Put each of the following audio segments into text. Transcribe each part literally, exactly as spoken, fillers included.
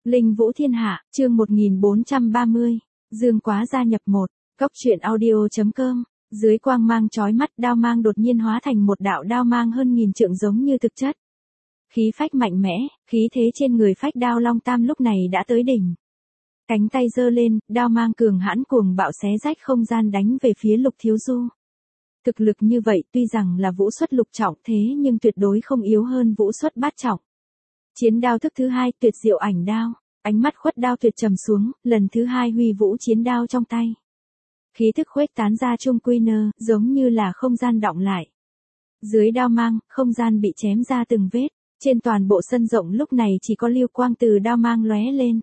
Linh Vũ Thiên Hạ, chương một nghìn bốn trăm ba mươi. Dương Quá gia nhập một. Cốc truyện audio chấm com. Dưới quang mang chói mắt, đao mang đột nhiên hóa thành một đạo đao mang hơn nghìn trượng giống như thực chất. Khí phách mạnh mẽ, khí thế trên người phách đao Long Tam lúc này đã tới đỉnh. Cánh tay giơ lên, đao mang cường hãn cuồng bạo xé rách không gian đánh về phía Lục Thiếu Du. Thực lực như vậy tuy rằng là vũ xuất lục trọng thế nhưng tuyệt đối không yếu hơn vũ xuất bát trọng. Chiến đao thức thứ hai, tuyệt diệu ảnh đao. Ánh mắt khuất đao tuyệt trầm xuống, lần thứ hai huy vũ chiến đao trong tay. Khí thức khuếch tán ra trung quy nơ, giống như là không gian đọng lại. Dưới đao mang, không gian bị chém ra từng vết. Trên toàn bộ sân rộng lúc này chỉ có lưu quang từ đao mang lóe lên.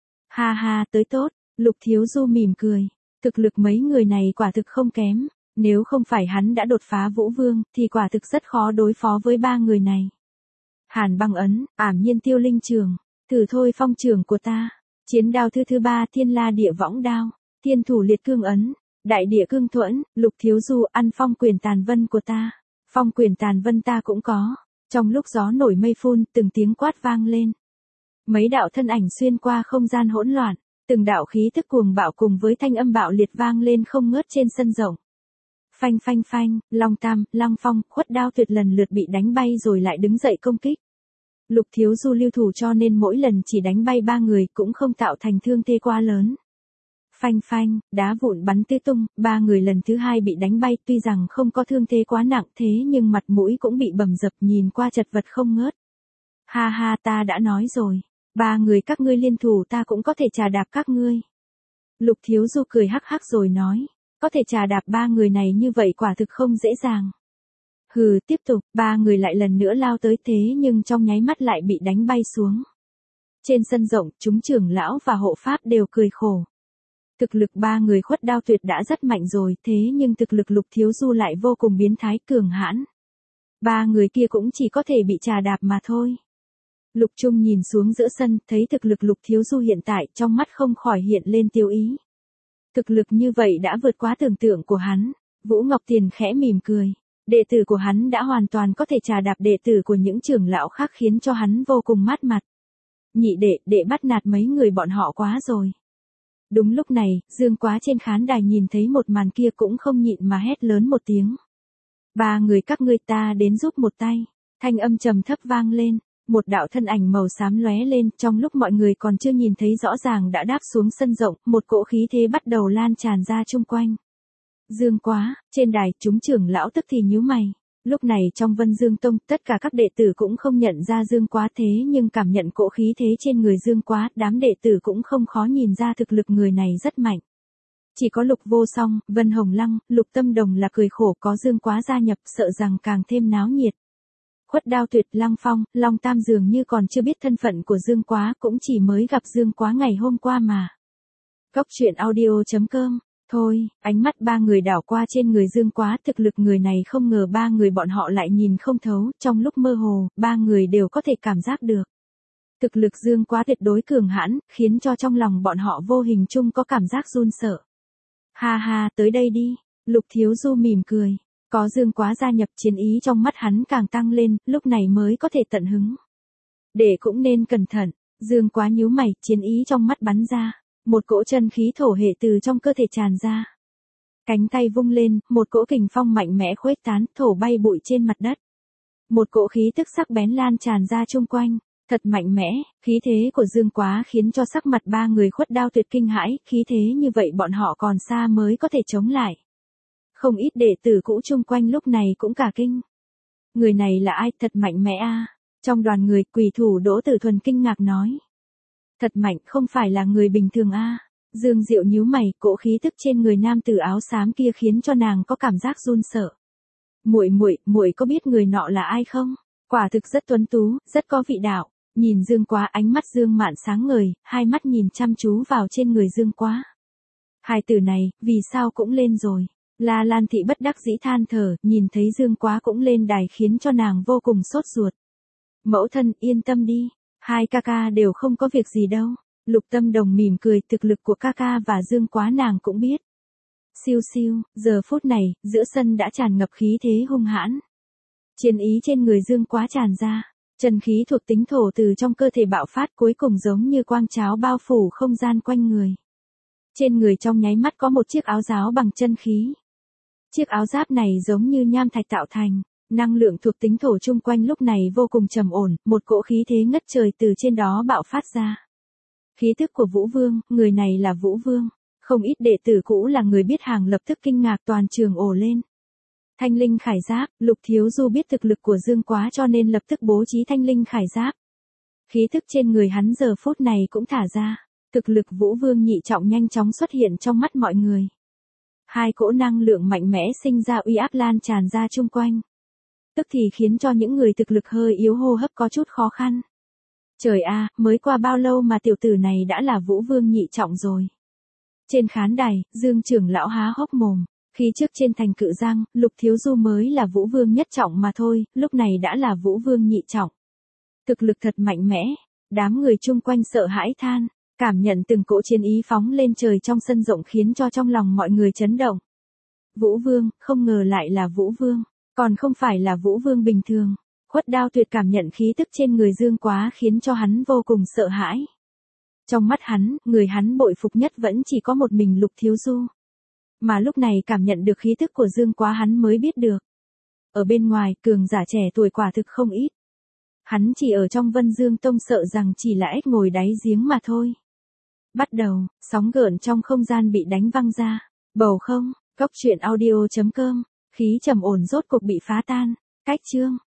Ha ha, tới tốt, Lục Thiếu Du mỉm cười. Thực lực mấy người này quả thực không kém. Nếu không phải hắn đã đột phá Vũ Vương, thì quả thực rất khó đối phó với ba người này. Hàn băng ấn, ảm nhiên tiêu linh trường. Thử thôi phong trường của ta. Chiến đao thứ thứ ba, thiên la địa võng đao. Thiên thủ liệt cương ấn. Đại địa cương thuẫn. Lục Thiếu Du ăn phong quyền tàn vân của ta. Phong quyền tàn vân ta cũng có. Trong lúc gió nổi mây phun, từng tiếng quát vang lên. Mấy đạo thân ảnh xuyên qua không gian hỗn loạn. Từng đạo khí thức cuồng bạo cùng với thanh âm bạo liệt vang lên không ngớt trên sân rộng. Phanh phanh phanh, Long Tam, Lăng Phong, khuất đao tuyệt lần lượt bị đánh bay rồi lại đứng dậy công kích. Lục Thiếu Du lưu thủ cho nên mỗi lần chỉ đánh bay ba người cũng không tạo thành thương thế quá lớn. Phanh phanh, đá vụn bắn tứ tung, ba người lần thứ hai bị đánh bay tuy rằng không có thương thế quá nặng thế nhưng mặt mũi cũng bị bầm dập nhìn qua chật vật không ngớt. Ha ha, ta đã nói rồi, ba người các ngươi liên thủ ta cũng có thể trà đạp các ngươi. Lục Thiếu Du cười hắc hắc rồi nói, có thể trà đạp ba người này như vậy quả thực không dễ dàng. Hừ, tiếp tục, ba người lại lần nữa lao tới thế nhưng trong nháy mắt lại bị đánh bay xuống. Trên sân rộng, chúng trưởng lão và hộ pháp đều cười khổ. Thực lực ba người khuất đao tuyệt đã rất mạnh rồi thế nhưng thực lực Lục Thiếu Du lại vô cùng biến thái cường hãn. Ba người kia cũng chỉ có thể bị trà đạp mà thôi. Lục Trung nhìn xuống giữa sân, thấy thực lực Lục Thiếu Du hiện tại trong mắt không khỏi hiện lên tiêu ý. Thực lực như vậy đã vượt quá tưởng tượng của hắn. Vũ Ngọc Tiền khẽ mỉm cười. Đệ tử của hắn đã hoàn toàn có thể trà đạp đệ tử của những trưởng lão khác khiến cho hắn vô cùng mát mặt. Nhị đệ, đệ bắt nạt mấy người bọn họ quá rồi. Đúng lúc này, Dương Quá trên khán đài nhìn thấy một màn kia cũng không nhịn mà hét lớn một tiếng. Ba người các ngươi ta đến giúp một tay. Thanh âm trầm thấp vang lên. Một đạo thân ảnh màu xám lóe lên, trong lúc mọi người còn chưa nhìn thấy rõ ràng đã đáp xuống sân rộng, một cỗ khí thế bắt đầu lan tràn ra chung quanh. Dương Quá, trên đài, chúng trưởng lão tức thì nhíu mày. Lúc này trong Vân Dương Tông, tất cả các đệ tử cũng không nhận ra Dương Quá thế nhưng cảm nhận cỗ khí thế trên người Dương Quá, đám đệ tử cũng không khó nhìn ra thực lực người này rất mạnh. Chỉ có Lục Vô Song, Vân Hồng Lăng, Lục Tâm Đồng là cười khổ có Dương Quá gia nhập sợ rằng càng thêm náo nhiệt. Khuất đao tuyệt, Lăng Phong, Long Tam dường như còn chưa biết thân phận của Dương Quá cũng chỉ mới gặp Dương Quá ngày hôm qua mà. Cốc truyện audio chấm com. Thôi, ánh mắt ba người đảo qua trên người Dương Quá, thực lực người này không ngờ ba người bọn họ lại nhìn không thấu, trong lúc mơ hồ, ba người đều có thể cảm giác được. Thực lực Dương Quá tuyệt đối cường hãn, khiến cho trong lòng bọn họ vô hình chung có cảm giác run sợ. Ha ha, tới đây đi, Lục Thiếu Du mỉm cười. Có Dương Quá gia nhập chiến ý trong mắt hắn càng tăng lên, lúc này mới có thể tận hứng. Để cũng nên cẩn thận, Dương Quá nhíu mày, chiến ý trong mắt bắn ra. Một cỗ chân khí thổ hệ từ trong cơ thể tràn ra. Cánh tay vung lên, một cỗ kình phong mạnh mẽ khuếch tán, thổ bay bụi trên mặt đất. Một cỗ khí tức sắc bén lan tràn ra chung quanh, thật mạnh mẽ, khí thế của Dương Quá khiến cho sắc mặt ba người khuất đao tuyệt kinh hãi, khí thế như vậy bọn họ còn xa mới có thể chống lại. Không ít đệ tử cũ chung quanh lúc này cũng cả kinh. Người này là ai, thật mạnh mẽ a. Trong đoàn người, quỷ thủ Đỗ Tử Thuần kinh ngạc nói. Thật mạnh, không phải là người bình thường a. Dương Diệu nhíu mày, cỗ khí tức trên người nam tử áo xám kia khiến cho nàng có cảm giác run sợ. Muội muội, muội có biết người nọ là ai không? Quả thực rất tuấn tú, rất có vị đạo. Nhìn Dương Quá, ánh mắt Dương Mạn sáng ngời, hai mắt nhìn chăm chú vào trên người Dương Quá. Hai tử này, vì sao cũng lên rồi? La Lan Thị bất đắc dĩ than thở, nhìn thấy Dương Quá cũng lên đài khiến cho nàng vô cùng sốt ruột. Mẫu thân, yên tâm đi. Hai ca ca đều không có việc gì đâu. Lục Tâm Đồng mỉm cười, thực lực của ca ca và Dương Quá nàng cũng biết. Siêu siêu, giờ phút này, giữa sân đã tràn ngập khí thế hung hãn. Chiến ý trên người Dương Quá tràn ra. Chân khí thuộc tính thổ từ trong cơ thể bạo phát cuối cùng giống như quang cháo bao phủ không gian quanh người. Trên người trong nháy mắt có một chiếc áo giáp bằng chân khí. Chiếc áo giáp này giống như nham thạch tạo thành, năng lượng thuộc tính thổ chung quanh lúc này vô cùng trầm ổn, một cỗ khí thế ngất trời từ trên đó bạo phát ra. Khí tức của Vũ Vương, người này là Vũ Vương. Không ít đệ tử cũ là người biết hàng lập tức kinh ngạc, toàn trường ồ lên. Thanh linh khải giáp, Lục Thiếu Du biết thực lực của Dương Quá cho nên lập tức bố trí thanh linh khải giáp. Khí tức trên người hắn giờ phút này cũng thả ra. Thực lực Vũ Vương nhị trọng nhanh chóng xuất hiện trong mắt mọi người. Hai cỗ năng lượng mạnh mẽ sinh ra uy áp lan tràn ra chung quanh. Tức thì khiến cho những người thực lực hơi yếu hô hấp có chút khó khăn. Trời a, mới qua bao lâu mà tiểu tử này đã là Vũ Vương nhị trọng rồi. Trên khán đài, Dương trưởng lão há hốc mồm. Khi trước trên thành Cự Giang, Lục Thiếu Du mới là Vũ Vương nhất trọng mà thôi, lúc này đã là Vũ Vương nhị trọng. Thực lực thật mạnh mẽ, đám người chung quanh sợ hãi than, cảm nhận từng cỗ chiến ý phóng lên trời trong sân rộng khiến cho trong lòng mọi người chấn động. Vũ Vương, không ngờ lại là Vũ Vương, còn không phải là Vũ Vương bình thường. Khuất Đao Tuyệt cảm nhận khí tức trên người Dương Quá khiến cho hắn vô cùng sợ hãi. Trong mắt hắn, người hắn bội phục nhất vẫn chỉ có một mình Lục Thiếu Du. Mà lúc này cảm nhận được khí tức của Dương Quá hắn mới biết được. Ở bên ngoài, cường giả trẻ tuổi quả thực không ít. Hắn chỉ ở trong Vân Dương Tông sợ rằng chỉ là ếch ngồi đáy giếng mà thôi. Bắt đầu, sóng gợn trong không gian bị đánh văng ra. Bầu không, Cốc Truyện Audio chấm com, khí trầm ổn rốt cuộc bị phá tan. Cách chương.